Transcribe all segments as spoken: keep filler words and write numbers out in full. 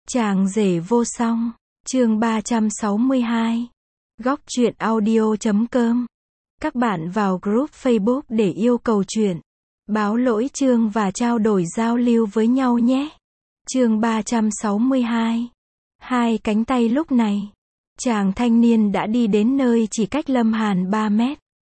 Chàng rể vô song, chương ba trăm sáu mươi hai. Góc truyện audio chấm com. Các bạn vào group Facebook để yêu cầu truyện, báo lỗi chương và trao đổi giao lưu với nhau nhé. Chương ba trăm sáu mươi hai. Hai cánh tay lúc này, chàng thanh niên đã đi đến nơi chỉ cách Lâm Hàn ba mét.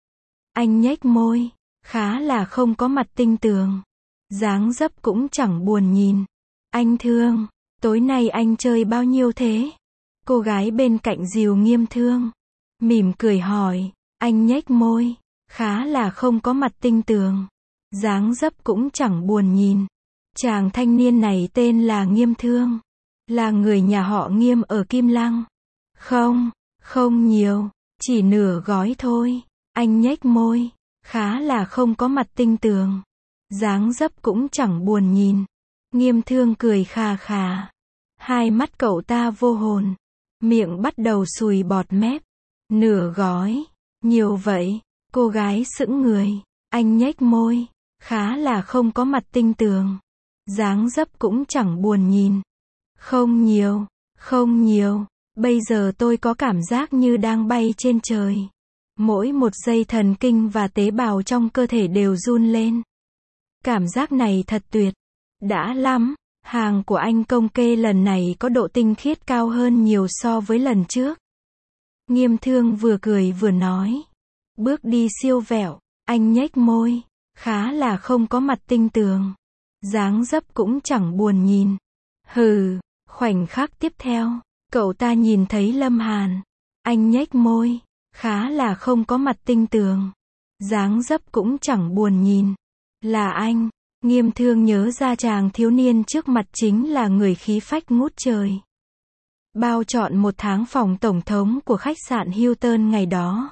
Anh nhếch môi, khá là không có mặt tinh tường. Dáng dấp cũng chẳng buồn nhìn. Anh Thương, tối nay anh chơi bao nhiêu thế? Cô gái bên cạnh dìu Nghiêm Thương, mỉm cười hỏi. Anh nhếch môi, khá là không có mặt tinh tường. Dáng dấp cũng chẳng buồn nhìn. Chàng thanh niên này tên là Nghiêm Thương, là người nhà họ Nghiêm ở Kim Lăng. Không, không nhiều, chỉ nửa gói thôi. Anh nhếch môi, khá là không có mặt tinh tường. Dáng dấp cũng chẳng buồn nhìn. Nghiêm Thương cười khà khà. Hai mắt cậu ta vô hồn, miệng bắt đầu sùi bọt mép. Nửa gói, nhiều vậy. Cô gái sững người. Anh nhếch môi, khá là không có mặt tinh tường. Dáng dấp cũng chẳng buồn nhìn. Không nhiều, không nhiều. Bây giờ tôi có cảm giác như đang bay trên trời. Mỗi một giây thần kinh và tế bào trong cơ thể đều run lên. Cảm giác này thật tuyệt. Đã lắm. Hàng của anh công kê lần này có độ tinh khiết cao hơn nhiều so với lần trước. Nghiêm Thương vừa cười vừa nói. Bước đi siêu vẹo. Anh nhếch môi, khá là không có mặt tinh tường. Dáng dấp cũng chẳng buồn nhìn. Hừ. Khoảnh khắc tiếp theo, cậu ta nhìn thấy Lâm Hàn. Anh nhếch môi, khá là không có mặt tinh tường. Dáng dấp cũng chẳng buồn nhìn. Là anh. Nghiêm Thương nhớ ra chàng thiếu niên trước mặt chính là người khí phách ngút trời. Bao trọn một tháng phòng tổng thống của khách sạn Hilton ngày đó.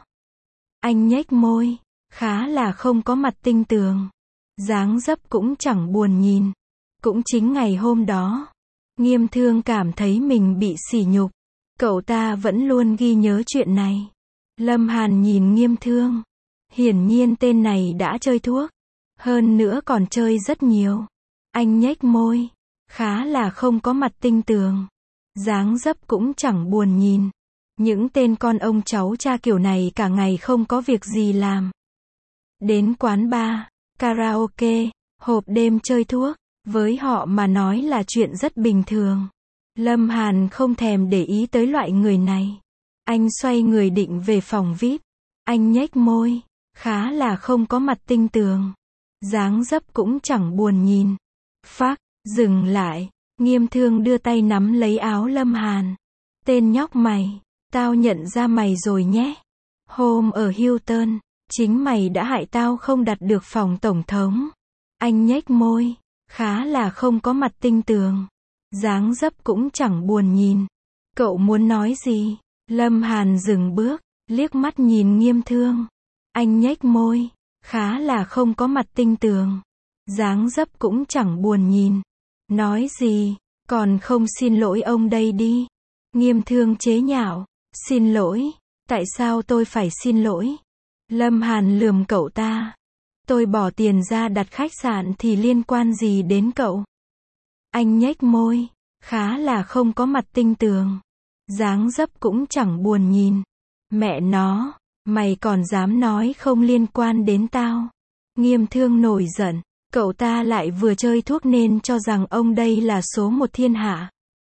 Anh nhếch môi, khá là không có mặt tinh tường. Dáng dấp cũng chẳng buồn nhìn. Cũng chính ngày hôm đó, Nghiêm Thương cảm thấy mình bị sỉ nhục. Cậu ta vẫn luôn ghi nhớ chuyện này. Lâm Hàn nhìn Nghiêm Thương. Hiển nhiên tên này đã chơi thuốc. Hơn nữa còn chơi rất nhiều. Anh nhếch môi, khá là không có mặt tinh tường. Dáng dấp cũng chẳng buồn nhìn. Những tên con ông cháu cha kiểu này cả ngày không có việc gì làm. Đến quán bar, karaoke, hộp đêm chơi thuốc, với họ mà nói là chuyện rất bình thường. Lâm Hàn không thèm để ý tới loại người này. Anh xoay người định về phòng vi ai pi. Anh nhếch môi, khá là không có mặt tinh tường. Dáng dấp cũng chẳng buồn nhìn. Phác, dừng lại. Nghiêm Thương đưa tay nắm lấy áo Lâm Hàn. Tên nhóc mày, tao nhận ra mày rồi nhé. Hôm ở Hilton, chính mày đã hại tao không đặt được phòng tổng thống. Anh nhếch môi, khá là không có mặt tinh tường. Dáng dấp cũng chẳng buồn nhìn. Cậu muốn nói gì? Lâm Hàn dừng bước, liếc mắt nhìn Nghiêm Thương. Anh nhếch môi, khá là không có mặt tinh tường. Dáng dấp cũng chẳng buồn nhìn. Nói gì? Còn không xin lỗi ông đây đi. Nghiêm Thương chế nhạo. Xin lỗi? Tại sao tôi phải xin lỗi? Lâm Hàn lườm cậu ta. Tôi bỏ tiền ra đặt khách sạn thì liên quan gì đến cậu? Anh nhếch môi, khá là không có mặt tinh tường. Dáng dấp cũng chẳng buồn nhìn. Mẹ nó, mày còn dám nói không liên quan đến tao? Nghiêm Thương nổi giận. Cậu ta lại vừa chơi thuốc nên cho rằng ông đây là số một thiên hạ.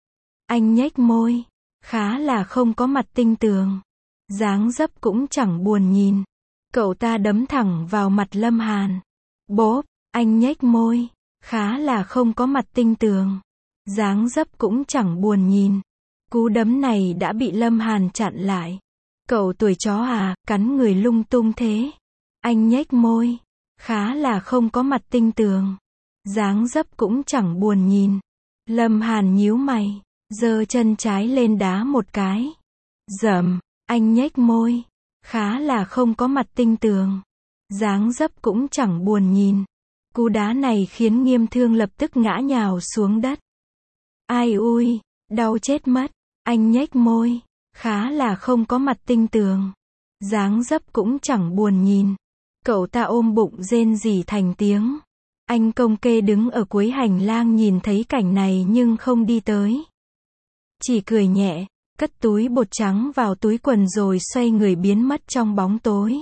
Anh nhếch môi, khá là không có mặt tinh tường. Dáng dấp cũng chẳng buồn nhìn. Cậu ta đấm thẳng vào mặt Lâm Hàn. Bốp, anh nhếch môi, khá là không có mặt tinh tường. Dáng dấp cũng chẳng buồn nhìn. Cú đấm này đã bị Lâm Hàn chặn lại. Cậu tuổi chó à, cắn người lung tung thế. Anh nhếch môi, khá là không có mặt tinh tường. Dáng dấp cũng chẳng buồn nhìn. Lâm Hàn nhíu mày, giơ chân trái lên đá một cái. Dầm, anh nhếch môi, khá là không có mặt tinh tường. Dáng dấp cũng chẳng buồn nhìn. Cú đá này khiến Nghiêm Thương lập tức ngã nhào xuống đất. Ai ui, đau chết mất. Anh nhếch môi, khá là không có mặt tinh tường. Dáng dấp cũng chẳng buồn nhìn. Cậu ta ôm bụng rên rỉ thành tiếng. Anh công kê đứng ở cuối hành lang nhìn thấy cảnh này nhưng không đi tới. chỉ cười nhẹ, cất túi bột trắng vào túi quần rồi xoay người biến mất trong bóng tối.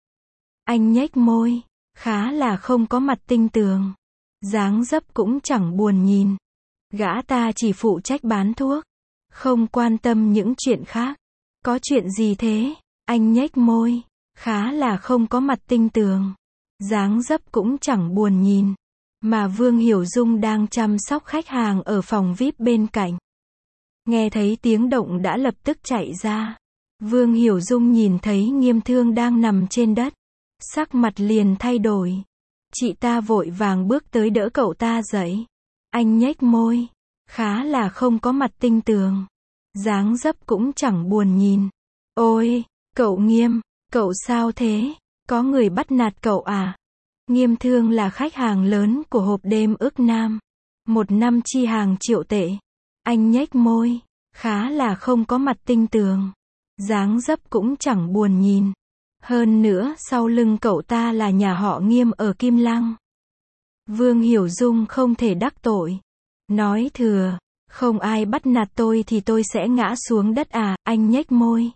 Anh nhếch môi, khá là không có mặt tinh tường. Dáng dấp cũng chẳng buồn nhìn. Gã ta chỉ phụ trách bán thuốc, không quan tâm những chuyện khác. Có chuyện gì thế? Anh nhếch môi, khá là không có mặt tinh tường. Dáng dấp cũng chẳng buồn nhìn. Mà Vương Hiểu Dung đang chăm sóc khách hàng ở phòng vi ai pi bên cạnh. Nghe thấy tiếng động đã lập tức chạy ra. Vương Hiểu Dung nhìn thấy Nghiêm Thương đang nằm trên đất. Sắc mặt liền thay đổi. Chị ta vội vàng bước tới đỡ cậu ta dậy. Anh nhếch môi, khá là không có mặt tinh tường. Dáng dấp cũng chẳng buồn nhìn. Ôi, cậu Nghiêm, cậu sao thế? Có người bắt nạt cậu à? Nghiêm Thương là khách hàng lớn của hộp đêm ước Nam. Một năm chi hàng triệu tệ. Anh nhếch môi, khá là không có mặt tinh tường. Dáng dấp cũng chẳng buồn nhìn. Hơn nữa sau lưng cậu ta là nhà họ Nghiêm ở Kim Lăng. Vương Hiểu Dung không thể đắc tội. Nói thừa, không ai bắt nạt tôi thì tôi sẽ ngã xuống đất à, anh nhếch môi.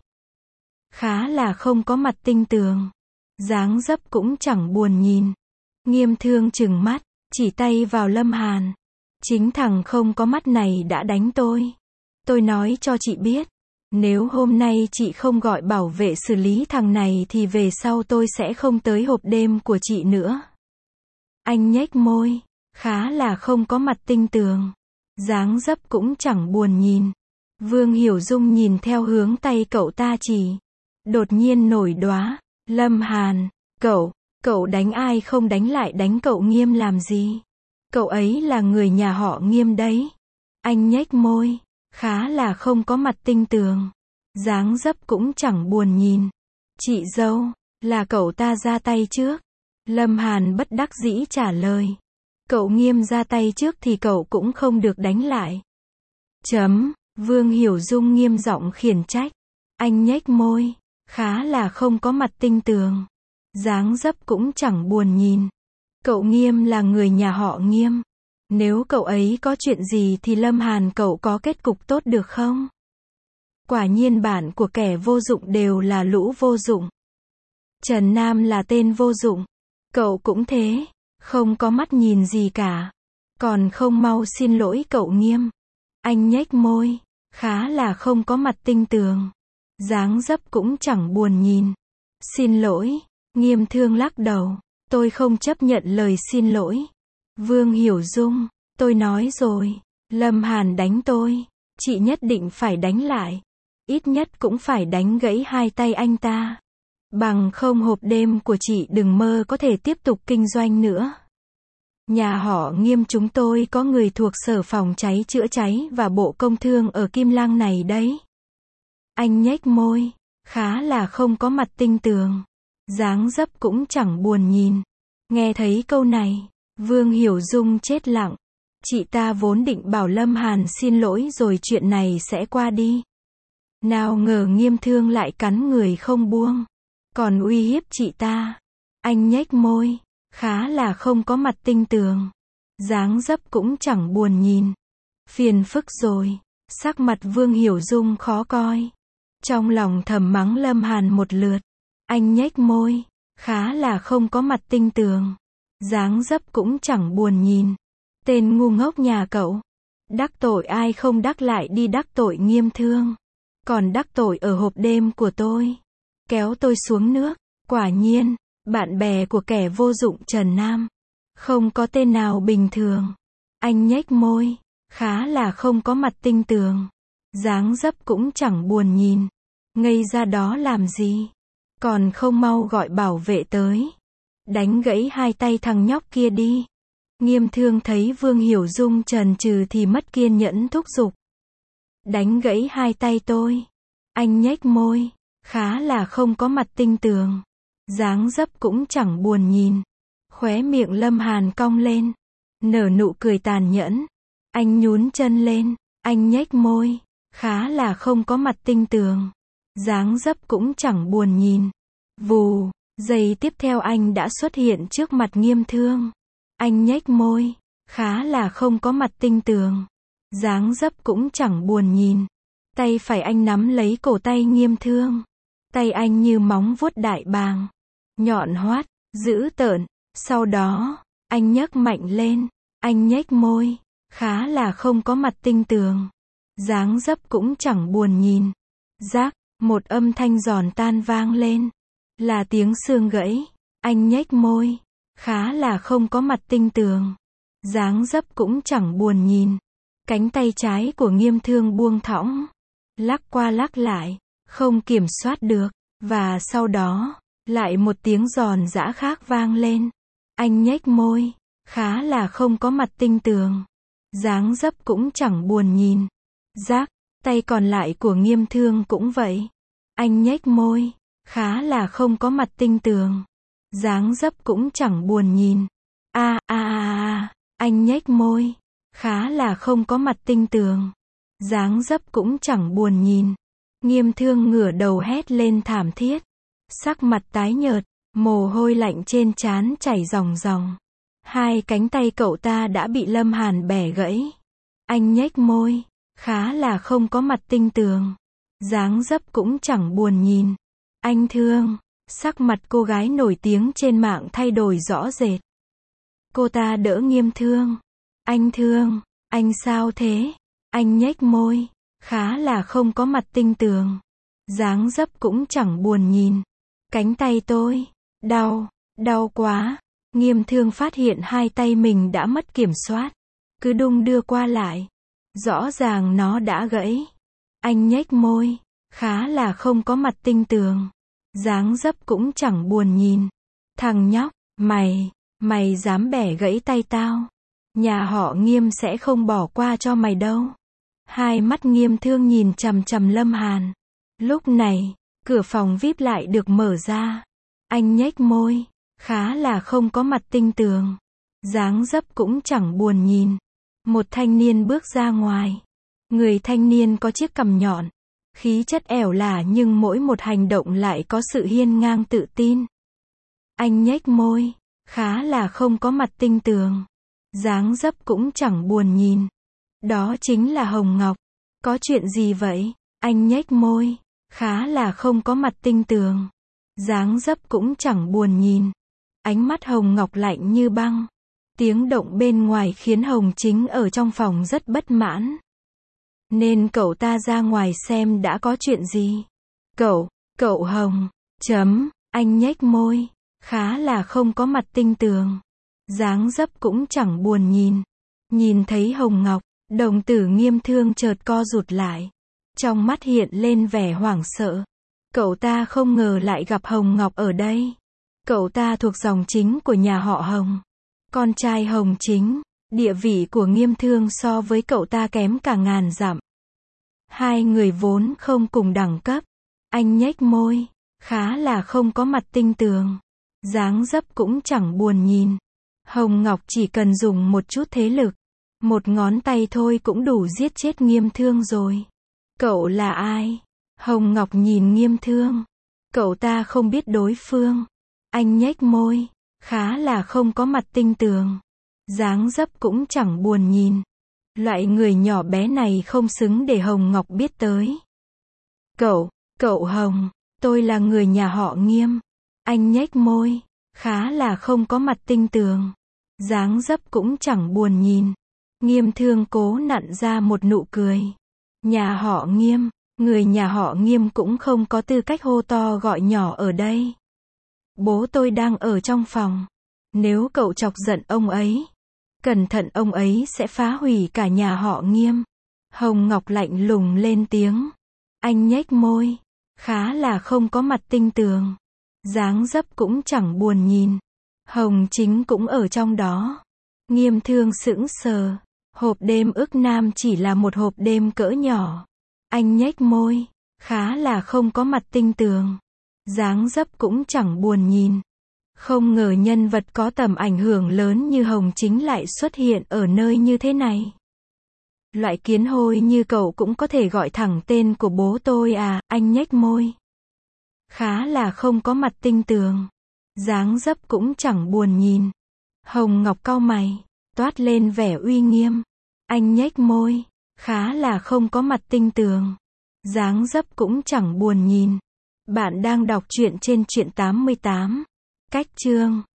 Khá là không có mặt tinh tường. Dáng dấp cũng chẳng buồn nhìn. Nghiêm Thương trừng mắt, chỉ tay vào Lâm Hàn. Chính thằng không có mắt này đã đánh tôi. Tôi nói cho chị biết. Nếu hôm nay chị không gọi bảo vệ xử lý thằng này thì về sau tôi sẽ không tới hộp đêm của chị nữa. Anh nhếch môi, khá là không có mặt tinh tường. Dáng dấp cũng chẳng buồn nhìn. Vương Hiểu Dung nhìn theo hướng tay cậu ta chỉ. Đột nhiên nổi đoá. Lâm Hàn, cậu, cậu đánh ai không đánh lại đánh cậu Nghiêm làm gì? Cậu ấy là người nhà họ Nghiêm đấy. Anh nhếch môi, khá là không có mặt tinh tường. Dáng dấp cũng chẳng buồn nhìn. Chị dâu, là cậu ta ra tay trước. Lâm Hàn bất đắc dĩ trả lời. Cậu Nghiêm ra tay trước thì cậu cũng không được đánh lại. Chấm, Vương Hiểu Dung nghiêm giọng khiển trách. Anh nhếch môi, khá là không có mặt tinh tường. Dáng dấp cũng chẳng buồn nhìn. Cậu Nghiêm là người nhà họ Nghiêm. Nếu cậu ấy có chuyện gì thì Lâm Hàn cậu có kết cục tốt được không? Quả nhiên bản của kẻ vô dụng đều là lũ vô dụng. Trần Nam là tên vô dụng. Cậu cũng thế, không có mắt nhìn gì cả. Còn không mau xin lỗi cậu Nghiêm. Anh nhếch môi, khá là không có mặt tinh tường. Dáng dấp cũng chẳng buồn nhìn. Xin lỗi, Nghiêm Thương lắc đầu. Tôi không chấp nhận lời xin lỗi. Vương Hiểu Dung, tôi nói rồi. Lâm Hàn đánh tôi. Chị nhất định phải đánh lại. Ít nhất cũng phải đánh gãy hai tay anh ta. Bằng không hộp đêm của chị đừng mơ có thể tiếp tục kinh doanh nữa. Nhà họ Nghiêm chúng tôi có người thuộc Sở Phòng cháy chữa cháy và Bộ Công Thương ở Kim Lăng này đấy. Anh nhếch môi, khá là không có mặt tinh tường. Dáng dấp cũng chẳng buồn nhìn. Nghe thấy câu này, Vương Hiểu Dung chết lặng. Chị ta vốn định bảo Lâm Hàn xin lỗi rồi chuyện này sẽ qua đi. Nào ngờ Nghiêm Thương lại cắn người không buông. Còn uy hiếp chị ta. Anh nhếch môi, khá là không có mặt tinh tường. Dáng dấp cũng chẳng buồn nhìn. Phiền phức rồi. Sắc mặt Vương Hiểu Dung khó coi. Trong lòng thầm mắng Lâm Hàn một lượt. Anh nhếch môi, khá là không có mặt tinh tường. Dáng dấp cũng chẳng buồn nhìn. Tên ngu ngốc nhà cậu. Đắc tội ai không đắc lại đi đắc tội Nghiêm Thương. Còn đắc tội ở hộp đêm của tôi. Kéo tôi xuống nước. Quả nhiên, bạn bè của kẻ vô dụng Trần Nam. Không có tên nào bình thường. Anh nhếch môi, khá là không có mặt tinh tường. Dáng dấp cũng chẳng buồn nhìn. Ngây ra đó làm gì? Còn không mau gọi bảo vệ tới. Đánh gãy hai tay thằng nhóc kia đi. Nghiêm Thương thấy Vương Hiểu Dung chần chừ thì mất kiên nhẫn thúc giục. Đánh gãy hai tay tôi. Anh nhếch môi, khá là không có mặt tinh tường. Dáng dấp cũng chẳng buồn nhìn. Khóe miệng Lâm Hàn cong lên. Nở nụ cười tàn nhẫn. Anh nhún chân lên. Anh nhếch môi. Khá là không có mặt tinh tường. Dáng dấp cũng chẳng buồn nhìn. Vù, giây tiếp theo anh đã xuất hiện trước mặt Nghiêm Thương. Anh nhếch môi. Khá là không có mặt tinh tường. Dáng dấp cũng chẳng buồn nhìn. Tay phải anh nắm lấy cổ tay Nghiêm Thương. Tay anh như móng vuốt đại bàng. Nhọn hoắt, dữ tợn. Sau đó, anh nhấc mạnh lên. Anh nhếch môi. Khá là không có mặt tinh tường. Dáng dấp cũng chẳng buồn nhìn. Rác, một âm thanh giòn tan vang lên. Là tiếng xương gãy. Anh nhếch môi. Khá là không có mặt tinh tường. Dáng dấp cũng chẳng buồn nhìn. Cánh tay trái của Nghiêm Thương buông thõng. Lắc qua lắc lại. Không kiểm soát được. Và sau đó, lại một tiếng giòn giã khác vang lên. Anh nhếch môi. Khá là không có mặt tinh tường. Dáng dấp cũng chẳng buồn nhìn. Rác, tay còn lại của Nghiêm Thương cũng vậy. Anh nhếch môi. Khá là không có mặt tinh tường. Dáng dấp cũng chẳng buồn nhìn. A a a, anh nhếch môi. Khá là không có mặt tinh tường. Dáng dấp cũng chẳng buồn nhìn. Nghiêm Thương ngửa đầu hét lên thảm thiết. Sắc mặt tái nhợt, mồ hôi lạnh trên trán chảy ròng ròng. Hai cánh tay cậu ta đã bị Lâm Hàn bẻ gãy. Anh nhếch môi. Khá là không có mặt tinh tường. Dáng dấp cũng chẳng buồn nhìn. Anh Thương. Sắc mặt cô gái nổi tiếng trên mạng thay đổi rõ rệt. Cô ta đỡ Nghiêm Thương. Anh Thương, anh sao thế? Anh nhếch môi. Khá là không có mặt tinh tường. Dáng dấp cũng chẳng buồn nhìn. Cánh tay tôi. Đau. Đau quá. Nghiêm Thương phát hiện hai tay mình đã mất kiểm soát. Cứ đung đưa qua lại. Rõ ràng nó đã gãy. Anh nhếch môi. Khá là không có mặt tinh tường. Dáng dấp cũng chẳng buồn nhìn. Thằng nhóc, mày, mày dám bẻ gãy tay tao. Nhà họ Nghiêm sẽ không bỏ qua cho mày đâu. Hai mắt Nghiêm Thương nhìn chằm chằm Lâm Hàn. Lúc này, cửa phòng vi ai pi lại được mở ra. Anh nhếch môi. Khá là không có mặt tinh tường. Dáng dấp cũng chẳng buồn nhìn. Một thanh niên bước ra ngoài. Người thanh niên có chiếc cằm nhọn. Khí chất ẻo lả nhưng mỗi một hành động lại có sự hiên ngang tự tin. Anh nhếch môi. Khá là không có mặt tinh tường. Dáng dấp cũng chẳng buồn nhìn. Đó chính là Hồng Ngọc. Có chuyện gì vậy? Anh nhếch môi. Khá là không có mặt tinh tường. Dáng dấp cũng chẳng buồn nhìn. Ánh mắt Hồng Ngọc lạnh như băng. Tiếng động bên ngoài khiến Hồng Chính ở trong phòng rất bất mãn. Nên cậu ta ra ngoài xem đã có chuyện gì. Cậu, cậu Hồng, chấm, anh nhếch môi. Khá là không có mặt tinh tường. Dáng dấp cũng chẳng buồn nhìn. Nhìn thấy Hồng Ngọc, đồng tử Nghiêm Thương chợt co rụt lại. Trong mắt hiện lên vẻ hoảng sợ. Cậu ta không ngờ lại gặp Hồng Ngọc ở đây. Cậu ta thuộc dòng chính của nhà họ Hồng. Con trai Hồng Chính. Địa vị của Nghiêm Thương so với cậu ta kém cả ngàn dặm. Hai người vốn không cùng đẳng cấp. Anh nhếch môi. Khá là không có mặt tinh tường. Dáng dấp cũng chẳng buồn nhìn. Hồng Ngọc chỉ cần dùng một chút thế lực. Một ngón tay thôi cũng đủ giết chết Nghiêm Thương rồi. Cậu là ai? Hồng Ngọc nhìn Nghiêm Thương. Cậu ta không biết đối phương. Anh nhếch môi. Khá là không có mặt tinh tường. Dáng dấp cũng chẳng buồn nhìn. Loại người nhỏ bé này không xứng để Hồng Ngọc biết tới. Cậu, cậu Hồng, tôi là người nhà họ Nghiêm. Anh nhếch môi. Khá là không có mặt tinh tường. Dáng dấp cũng chẳng buồn nhìn. Nghiêm Thương cố nặn ra một nụ cười. Nhà họ Nghiêm, người nhà họ Nghiêm cũng không có tư cách hô to gọi nhỏ ở đây. Bố tôi đang ở trong phòng. Nếu cậu chọc giận ông ấy, cẩn thận ông ấy sẽ phá hủy cả nhà họ Nghiêm. Hồng Ngọc lạnh lùng lên tiếng. Anh nhếch môi. Khá là không có mặt tinh tường. Dáng dấp cũng chẳng buồn nhìn. Hồng Chính cũng ở trong đó. Nghiêm Thương sững sờ. Hộp đêm ức nam chỉ là một hộp đêm cỡ nhỏ. Anh nhếch môi. Khá là không có mặt tinh tường. Dáng dấp cũng chẳng buồn nhìn. Không ngờ nhân vật có tầm ảnh hưởng lớn như Hồng Chính lại xuất hiện ở nơi như thế này. Loại kiến hôi như cậu cũng có thể gọi thẳng tên của bố tôi à? Anh nhếch môi. Khá là không có mặt tinh tường. Dáng dấp cũng chẳng buồn nhìn. Hồng Ngọc cau mày, toát lên vẻ uy nghiêm. Anh nhếch môi. Khá là không có mặt tinh tường. Dáng dấp cũng chẳng buồn nhìn. Bạn đang đọc truyện trên truyện tám mươi tám. Cách chương.